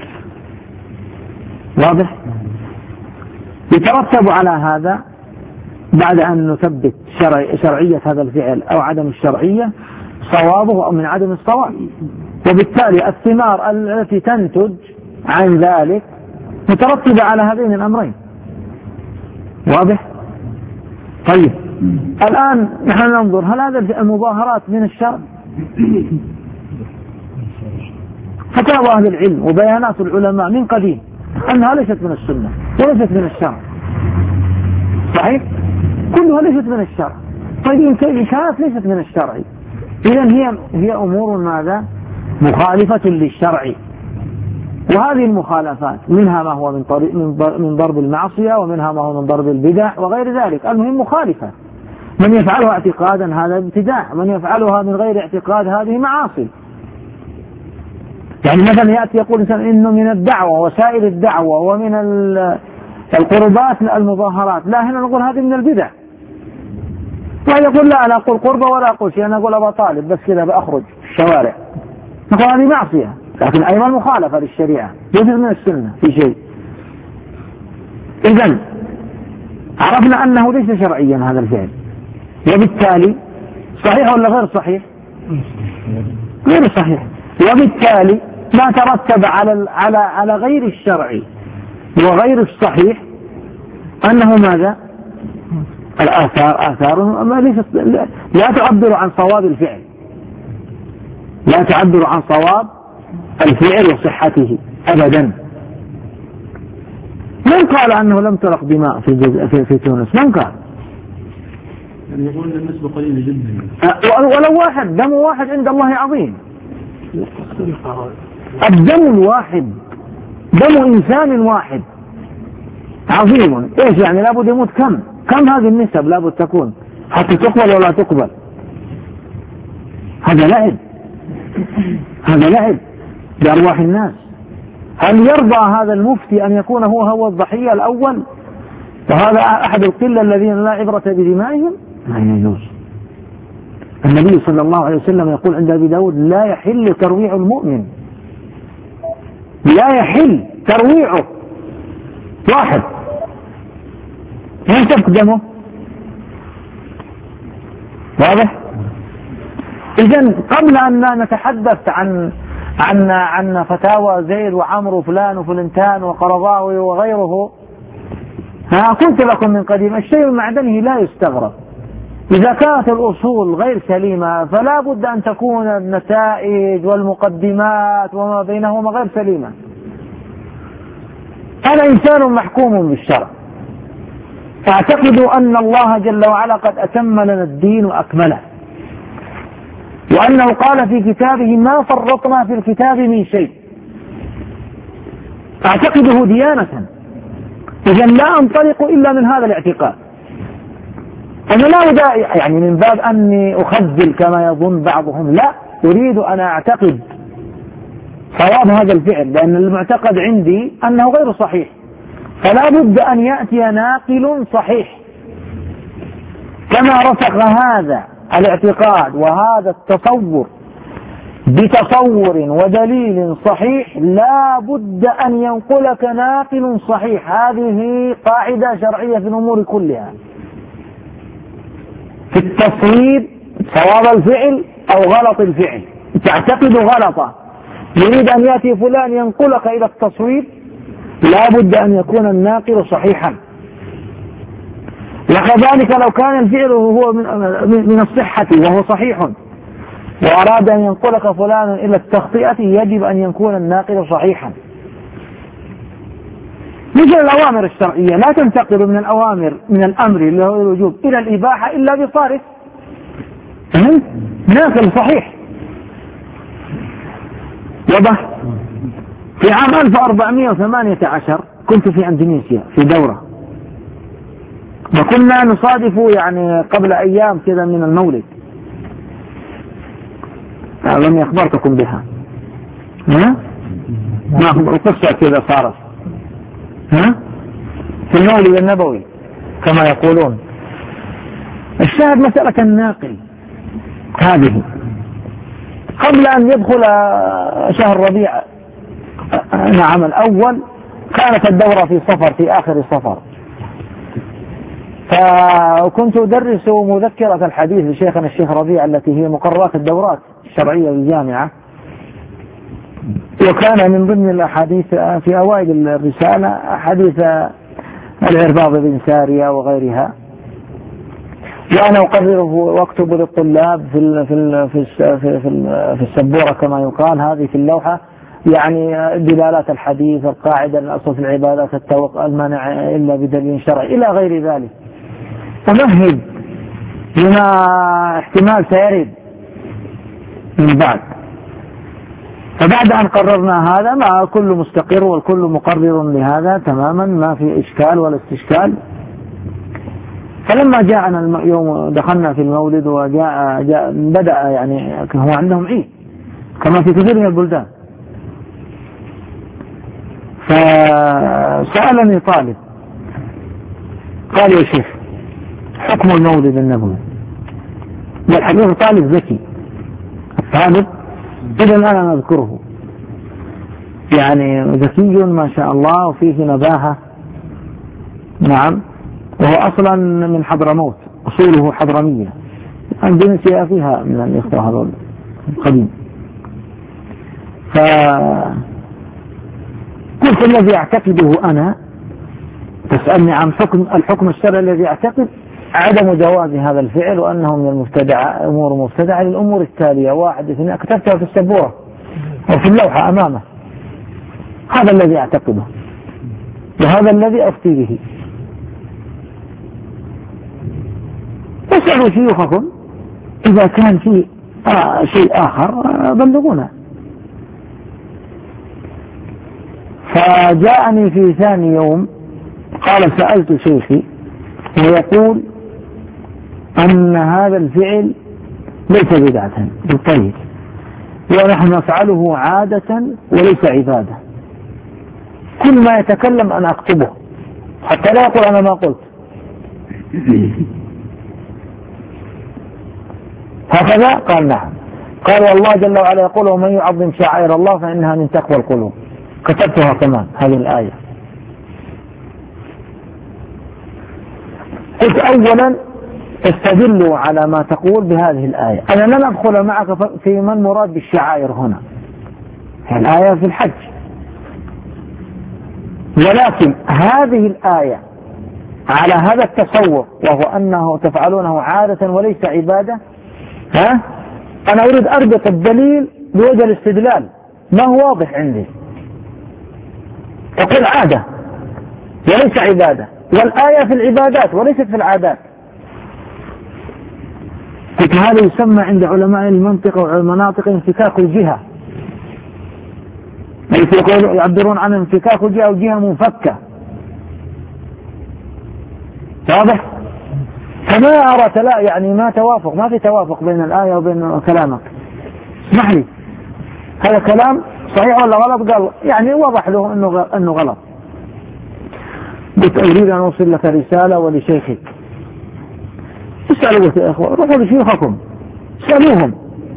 [SPEAKER 1] واضح؟ يترتب على هذا بعد أن نثبت شرعي شرعية هذا الفعل أو عدم الشرعية صوابه أو من عدم الصواب، وبالتالي الثمار التي تنتج عن ذلك مترتبة على هذين الأمرين. واضح؟ طيب الآن نحن ننظر هل هذا المظاهرات من الشرع؟ فتاوى أهل العلم وبيانات العلماء من قديم أنها ليست من السنة وليست من الشرع. صحيح؟ كلها ليست من الشرع. طيب إن كانت ليست من الشرع إذن هي هي أمور ماذا؟ مخالفة للشرع. وهذه المخالفات منها ما هو من طريق من ضرب المعصية، ومنها ما هو من ضرب البدع وغير ذلك، المهم مخالفة. من يفعلها اعتقادا هذا ابتداع، من يفعلها من غير اعتقاد هذه معاصي. يعني مثلا يأتي يقول الإنسان إنه من الدعوة وسائل الدعوة ومن القربات المظاهرات، لا هنا نقول هذه من البدع. ويقول لا أنا أقول قربة ولا أقول شيء، أنا أقول أبا طالب بس كذا بأخرج الشوارع، نقول هذه معصية، لكن أيضا مخالفة للشريعة، جزء من السنة في شيء. إذن عرفنا أنه ليس شرعيا هذا الفعل، وبالتالي صحيح ولا غير صحيح؟ غير صحيح. وبالتالي ما ترتب على على على غير الشرعي وغير الصحيح أنه ماذا؟ الآثار آثار ما ليست لا تعبر عن صواب الفعل، لا تعبر عن صواب الفعل وصحته أبدا. من قال أنه لم ترق دماء في في, في تونس؟ من قال؟
[SPEAKER 2] يعني يقول النسبة قليلة جدا،
[SPEAKER 1] ولو واحد، دم واحد عند الله عظيم. الدم الواحد، دم إنسان واحد عظيم. إيش يعني؟ لابد يموت كم كم هذه النسب لابد تكون حتى تقبل ولا تقبل؟ هذا لعب، هذا لعب بأرواح الناس. هل يرضى هذا المفتي أن يكون هو هو الضحية الأول وهذا أحد القلة الذين لا عبرة بدمائهم؟ لا يجوز. النبي صلى الله عليه وسلم يقول عند أبي داود لا يحل ترويع المؤمن، لا يحل ترويعه. واحد ينسفك دمه، واضح؟ إذن قبل أن نتحدث عن عن عن فتاوى زيد وعمرو وفلان وفلنتان وقرضاوي وغيره، ها قلت لكم من قديم الشيء المعدني لا يستغرب. إذا كانت الأصول غير سليمة فلا بد أن تكون النتائج والمقدمات وما بينهما غير سليمة. أنا إنسان محكوم بالشرع، أعتقد أن الله جل وعلا قد أتم لنا الدين وأكمله، وأنه قال في كتابه ما فرطنا في الكتاب من شيء، أعتقده ديانة. إذن لا أنطلق إلا من هذا الاعتقاد. أنا لا أدعي يعني من باب أني أخذل كما يظن بعضهم، لا، أريد أن أعتقد صواب هذا الفعل، لأن المعتقد عندي أنه غير صحيح، فلا بد أن يأتي ناقل صحيح كما رسخ هذا الاعتقاد وهذا التصور بتصور ودليل صحيح، لا بد أن ينقلك ناقل صحيح. هذه قاعدة شرعية في الأمور كلها، في التصويب صواب الفعل أو غلط الفعل. تعتقد غلطة يريد أن يأتي فلان ينقلك إلى التصويب، لا بد أن يكون الناقل صحيحا. وكذلك لو كان الفعل هو من الصحة وهو صحيح وأراد أن ينقلك فلان إلى التخطئة، يجب أن يكون الناقل صحيحا. مثل الأوامر الشرعية لا تنتقل من الأوامر من الأمر اللي هو الوجوب إلى الإباحة إلا بصارف ناقل صحيح. وضح. في عام ألف وأربعمائة وثمانية عشر كنت في أندونيسيا في دورة، وكنا نصادف يعني قبل أيام كذا من المولد، لم أخبرتكم بها، ها؟ ما القصة كذا صارت، ها؟ في المولد النبوي كما يقولون. الشاهد مسألة الناقل هذه قبل أن يدخل شهر ربيع نعم الأول، كانت الدورة في صفر في آخر صفر، فكنت أدرس مذكرة الحديث لشيخنا الشيخ ربيع التي هي مقررات الدورات الشرعية للجامعة، وكان من ضمن الأحاديث في أوائل الرسالة حديث العرباض بن سارية وغيرها، وأنا أقرره وأكتب للطلاب في في في في السبورة كما يقال هذه في اللوحة، يعني دلالات الحديث، القاعدة الأصل في العبادات التوقع المانع إلا بدليل شرعي إلى غير ذلك، أمهد لما احتمال سيرد من بعد. فبعد أن قررنا هذا ما كل مستقر والكل مقرر لهذا تماما، ما في إشكال ولا استشكال، فلما جاءنا يوم دخلنا في المولد وجاء جاء بدأ يعني هو عندهم عيد كما في كثير من البلدان، فسألني طالب قال يا شيخ حكم المولد النبوي، والحقيقة طالب ذكي الطالب إذا أنا أذكره يعني ذكي ما شاء الله وفيه نباهة، نعم، وهو أصلا من حضرموت أصوله حضرمية، أندونيسيا فيها من الإخوة هذول القديم. فقلت الذي أعتقده أنا تسألني عن حكم الحكم الشرعي الذي أعتقد عدم جواز هذا الفعل وأنه من المبتدع أمور مبتدعة للأمور التالية: واحد اثنين، كتبتها في السبورة وفي اللوحة أمامه، هذا الذي أعتقده وهذا الذي أفتي به. اسألوا شيوخكم إذا كان في آه شيء آخر آه بلغونا. فجاءني في ثاني يوم قال سألت شيخي ويقول أن هذا الفعل ليس بدعة. طيب ونحن نفعله عادة وليس عبادة، كل ما يتكلم أنا أكتبه حتى لا يقول أنا ما قلت. هكذا قال نعم. قال والله جل وعلا يقول ومن يعظم شعائر الله فإنها من تقوى القلوب. كتبتها كمان هذه الآية. قلت أولا استدلوا على ما تقول بهذه الآية. أنا لن أدخل معك في من مراد بالشعائر هنا، الآية في الحج، ولكن هذه الآية على هذا التصور وهو أنه تفعلونه عادة وليس عبادة، ها؟ أنا أريد أربط الدليل بوجه الاستدلال، ما هو واضح عندي. تقول عادة وليس عبادة، والآية في العبادات وليست في العادات. قلت هذا يسمى عند علماء المنطق والمناطق انفكاك الجهة، يعبرون عن انفكاك الجهة أو جهة منفكة. واضح؟ فما أرى تلا يعني ما توافق، ما في توافق بين الآية وبين كلامك. اسمح لي، هذا كلام صحيح ولا غلط؟ قال يعني وضح له أنه أنه غلط. قلت أريد أن أوصل لك رسالة ولشيخك. اسألوا يا إخوة، روحوا لشيوخكم اسألوهم.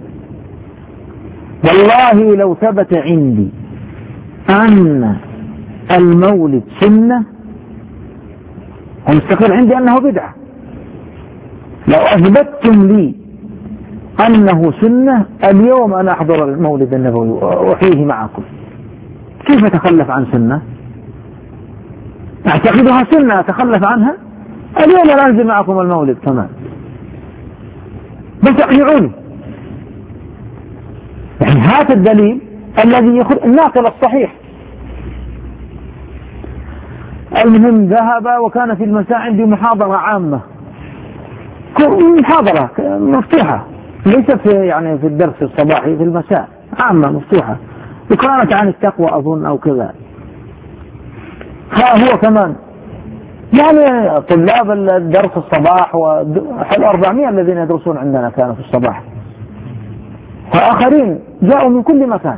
[SPEAKER 1] والله لو ثبت عندي أن المولد سنة ومستقر عندي أنه بدعة، لو أثبتتم لي أنه سنة اليوم أنا أحضر المولد النبوي وأحييه معكم. كيف أتخلف عن سنة أعتقدها سنة أتخلف عنها؟ اليوم أنا أنزل معكم المولد كمان، بس أقنعوني. يعني هذا الدليل الذي يخرج الناقل الصحيح. المهم ذهب وكان في المساء عندي محاضرة عامة، محاضرة مفتوحة ليست في يعني في الدرس الصباحي، في المساء عامة مفتوحة، وكانت عن التقوى أظن أو كذا. ها هو كمان يعني طلاب الدرس الصباح وحل أربعمائة الذين يدرسون عندنا كانوا في الصباح، وآخرين جاءوا من كل مكان.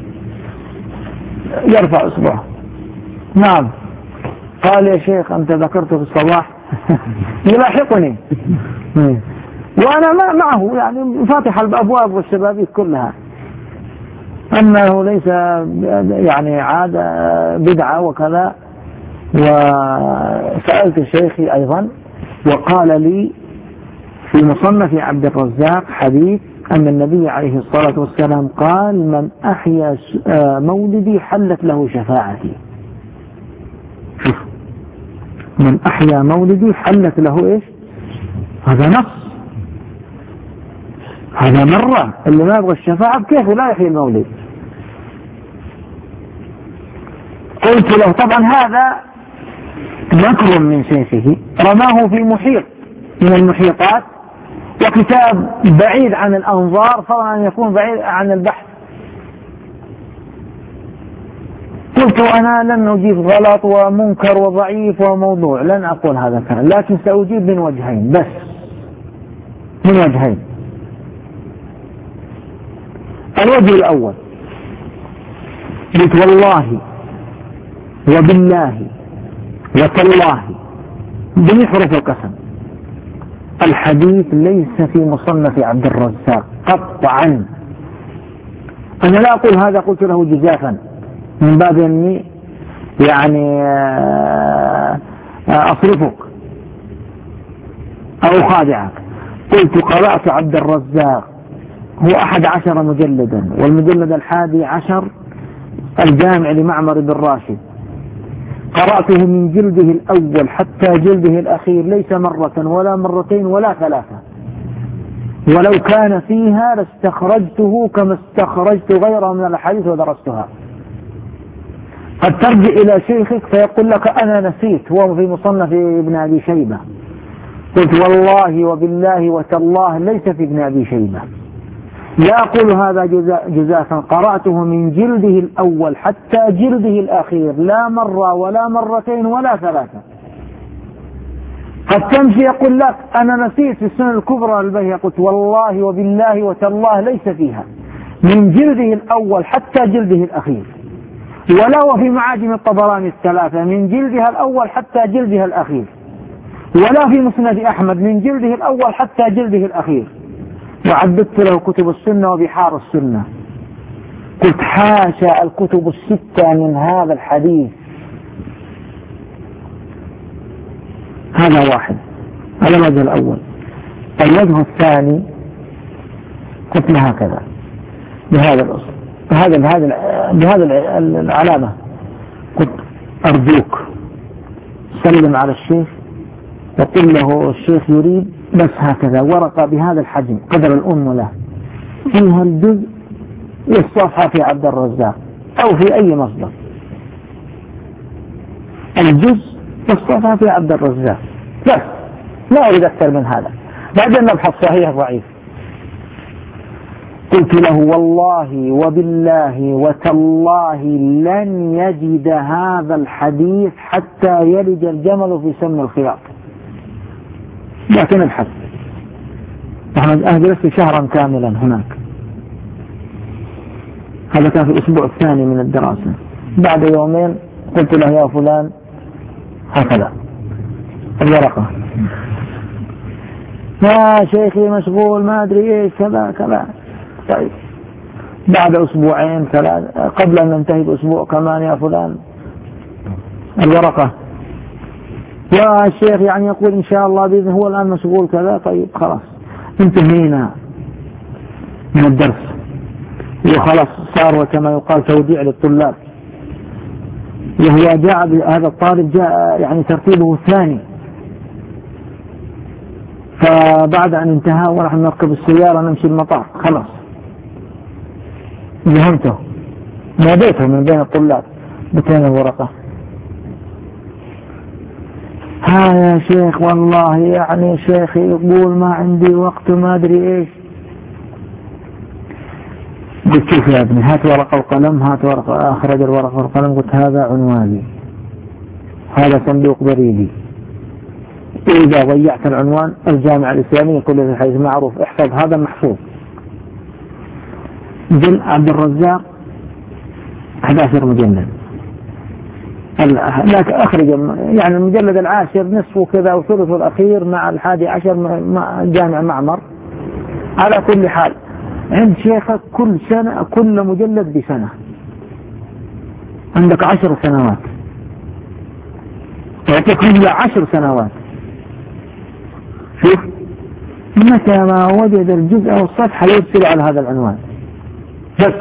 [SPEAKER 1] يرفع إصبعه، نعم. قال يا شيخ أنت ذكرت في الصباح يلاحقني وأنا معه يعني فاتح الأبواب والشبابيك كلها، أنه ليس يعني عادة بدعة وكذا. وسألت شيخي أيضا وقال لي في مصنف عبد الرزاق حديث أن النبي عليه الصلاة والسلام قال من أحيا مولدي حلت له شفاعتي. من أحيا مولدي حلت له إيش؟ هذا نص، هذا مرة. اللي ما يبغى الشفاعة بكيف لا يحيي المولد. قلت له طبعا هذا مكر من شيخه رماه في محيط من المحيطات، وكتاب بعيد عن الأنظار فضلا أن يكون بعيد عن البحث. قلت أنا لن أجيب غلط ومنكر وضعيف وموضوع، لن أقول هذا الكلام، لكن سأجيب من وجهين بس، من وجهين. الوجه الأول، قلت والله وبالله وتالله بحروف القسم الحديث ليس في مصنف عبد الرزاق قطعا. أنا لا أقول هذا قلت له جزافا من باب أني يعني أصرفك أو خادعك. قلت قرأت عبد الرزاق هو أحد عشر مجلدا، والمجلد الحادي عشر الجامع لمعمر بن راشد، قرأته من جلده الأول حتى جلده الأخير، ليس مرة ولا مرتين ولا ثلاثة، ولو كان فيها لاستخرجته كما استخرجت غيره من الأحاديث ودرستها. قد ترجع إلى شيخك فيقول لك أنا نسيت، هو في مصنف ابن أبي شيبة. قلت والله وبالله وتالله ليس في ابن أبي شيبة، لا أقول هذا جزافا، قرأته من جلده الأول حتى جلده الأخير، لا مرة ولا مرتين ولا ثلاثة. قد تمشي يقول لك أنا نسيت في السنن الكبرى البيهقي، قلت والله وبالله وتالله ليس فيها، من جلده الأول حتى جلده الأخير، ولا وفي معاجم الطبراني الثلاثة من جلدها الأول حتى جلدها الأخير، ولا في مسند أحمد من جلده الأول حتى جلده الأخير. وعددت له كتب السنة وبحار السنة. قلت حاشا الكتب الستة من هذا الحديث. هذا واحد، هذا الوجه الأول. الوجه الثاني قلت له هكذا بهذا الأصل، بهذا بهذا بهذا العلامة، قلت أرجوك سلم على الشيخ وقل له الشيخ يريد بس هكذا ورقة بهذا الحجم قدر الأم له، فيها الجزء والصفحة في عبد الرزاق أو في أي مصدر، الجزء والصفحة في عبد الرزاق بس، لا أريد أكثر من هذا، بعدين نبحث صحيح ضعيف. قلت له والله وبالله وتالله لن يجد هذا الحديث حتى يلج الجمل في سم الخياط، لكن ابحث. نحن جلست شهرا كاملا هناك، هذا كان في الأسبوع الثاني من الدراسة. بعد يومين قلت له يا فلان هكذا الورقة، يا شيخي مشغول ما أدري إيش كذا كذا. طيب بعد أسبوعين ثلاثة قبل أن ننتهي بأسبوع كمان يا فلان الورقة، يا الشيخ يعني يقول إن شاء الله بإذن هو الآن مشغول كذا. طيب خلاص انتهينا من الدرس وخلاص صار وكما يقال توديع للطلاب، وهو جاء هذا الطالب جاء يعني ترتيبه الثاني. فبعد أن انتهى ونحن نركب السيارة نمشي المطار خلاص فهمته ناديته من بين الطلاب بتين الورقة، ها يا شيخ والله يعني شيخي يقول ما عندي وقت ما أدري إيش. قلت شوف يا ابني هات ورقة وقلم، هات ورقة. أخرج الورقة والقلم قلت هذا عنواني، هذا صندوق بريدي، إذا ضيعت العنوان الجامعة الإسلامية كل في الحديث معروف، احفظ هذا محفوظ. جل عبد الرزاق أحد عشر مجلد، لا أخرج يعني المجلد العاشر نصفه كذا وثلثه الأخير مع الحادي عشر مع جامع معمر. على كل حال عند شيخك كل سنة كل مجلد بسنة، عندك عشر سنوات، يعطيك مجلد عشر سنوات. شوف متى ما وجد الجزء أو الصفحة يرسل على هذا العنوان بس.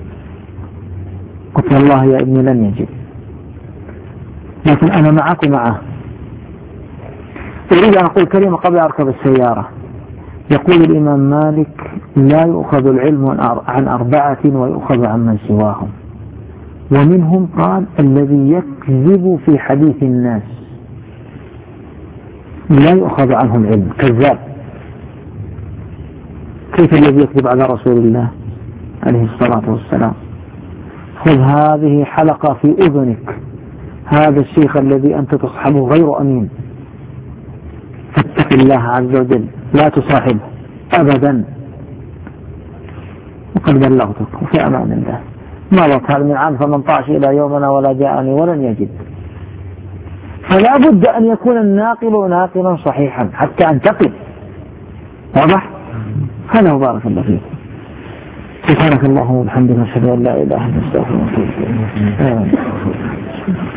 [SPEAKER 1] قلت والله يا ابني لن يجب، لكن أنا معك ومعه. أريد أن أقول كلمة قبل أركب السيارة. يقول الإمام مالك لا يؤخذ العلم عن أربعة ويؤخذ عن من سواهم، ومنهم قال الذي يكذب في حديث الناس لا يؤخذ عنه العلم، كذاب. كيف الذي يكذب على رسول الله عليه الصلاة والسلام؟ خذ هذه حلقة في أذنك، هذا الشيخ الذي أنت تصحبه غير أمين، فاتق الله عز وجل لا تصاحبه أبدا، وقد بلغتك وفي أمان الله. مضت هذا من عام ثمانية عشر إلى يومنا ولا جاءني ولن يجد. فلا بد أن يكون الناقل ناقلا صحيحا حتى أنتقل. واضح؟ هذا هو. بارك الله فيك. سبحانك اللهم وبحمدك، أشهد أن لا إله إلا أنت، أستغفرك وأتوب إليك.